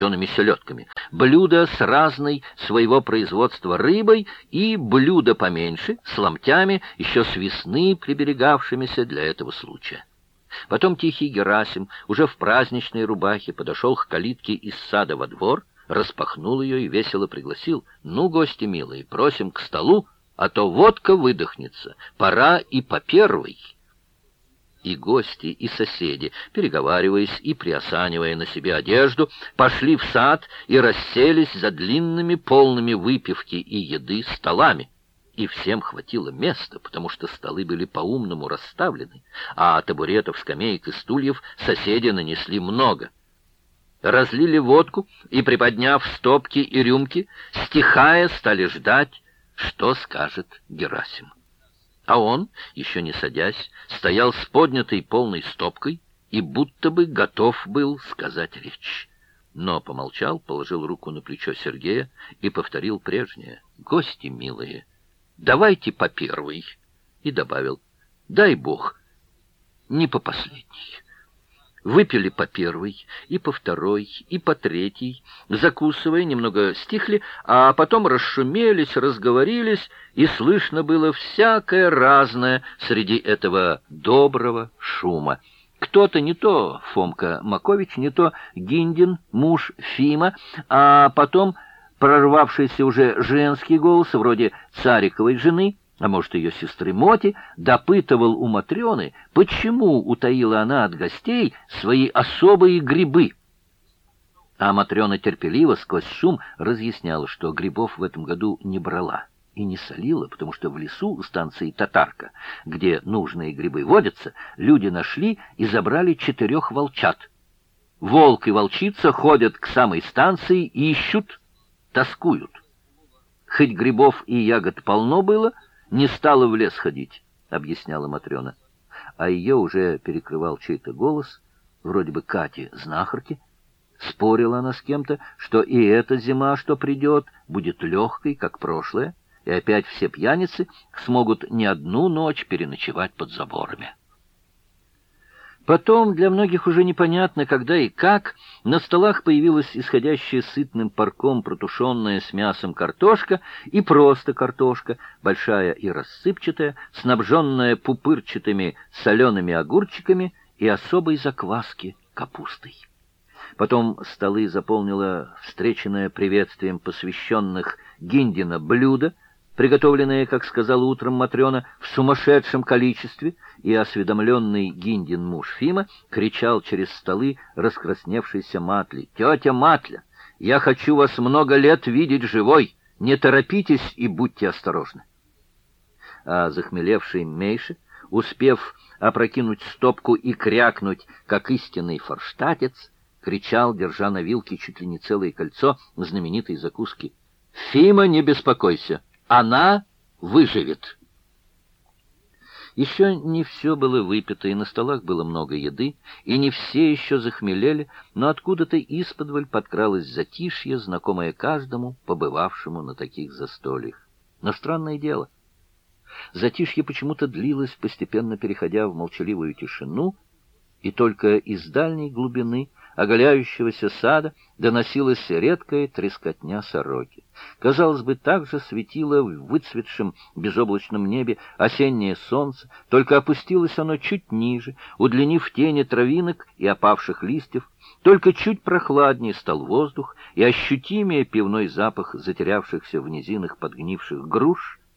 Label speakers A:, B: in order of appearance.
A: сушеными селедками, блюдо с разной своего производства рыбой и блюдо поменьше, с ломтями, еще с весны приберегавшимися для этого случая. Потом тихий Герасим, уже в праздничной рубахе, подошел к калитке из сада во двор, распахнул ее и весело пригласил: «Ну, гости милые, просим к столу, а то водка выдохнется, пора и по первой». И гости, и соседи, переговариваясь и приосанивая на себе одежду, пошли в сад и расселись за длинными, полными выпивки и еды столами. И всем хватило места, потому что столы были по-умному расставлены, а табуретов, скамеек и стульев соседи нанесли много. Разлили водку и, приподняв стопки и рюмки, стихая, стали ждать, что скажет Герасим. А он, еще не садясь, стоял с поднятой полной стопкой и будто бы готов был сказать речь. Но помолчал, положил руку на плечо Сергея и повторил прежнее: «Гости милые, давайте по первой», и добавил: «Дай Бог, не по последней». Выпили по первой, и по второй, и по третьей, закусывая, немного стихли, а потом расшумелись, разговорились, и слышно было всякое разное среди этого доброго шума. Кто-то, не то Фомка Макович, не то Гиндин, муж Фима, а потом прорвавшийся уже женский голос, вроде Цариковой жены, а может, ее сестры Моти, допытывал у Матрёны, почему утаила она от гостей свои особые грибы. А Матрёна терпеливо сквозь шум разъясняла, что грибов в этом году не брала и не солила, потому что в лесу у станции Татарка, где нужные грибы водятся, люди нашли и забрали 4 волчат. Волк и волчица ходят к самой станции, ищут, тоскуют. Хоть грибов и ягод полно было, не стала в лес ходить, — объясняла Матрёна. А ее уже перекрывал чей-то голос, вроде бы Кати, знахарки. Спорила она с кем-то, что и эта зима, что придет, будет легкой, как прошлая, и опять все пьяницы смогут не одну ночь переночевать под заборами. Потом, для многих уже непонятно, когда и как, на столах появилась исходящая сытным парком протушенная с мясом картошка и просто картошка, большая и рассыпчатая, снабженная пупырчатыми солеными огурчиками и особой закваски капустой. Потом столы заполнило встреченное приветствием посвященных Гиндина блюдо, приготовленное, как сказала утром Матрёна, в сумасшедшем количестве, и осведомленный Гиндин муж Фима кричал через столы раскрасневшейся Матле: «Тетя Матля, я хочу вас много лет видеть живой, не торопитесь и будьте осторожны». А захмелевший Мейша, успев опрокинуть стопку и крякнуть, как истинный форштатец, кричал, держа на вилке чуть ли не целое кольцо знаменитой закуски: «Фима, не беспокойся, она выживет». Еще не все было выпито, и на столах было много еды, и не все еще захмелели, но откуда-то исподволь подкралось затишье, знакомое каждому, побывавшему на таких застольях. Но странное дело, затишье почему-то длилось, постепенно переходя в молчаливую тишину, и только из дальней глубины оголяющегося сада доносилась редкая трескотня сороки. Казалось бы, так же светило в выцветшем безоблачном небе осеннее солнце, только опустилось оно чуть ниже, удлинив тени травинок и опавших листьев, только чуть прохладнее стал воздух, и ощутимее пивной запах затерявшихся в низинах подгнивших груш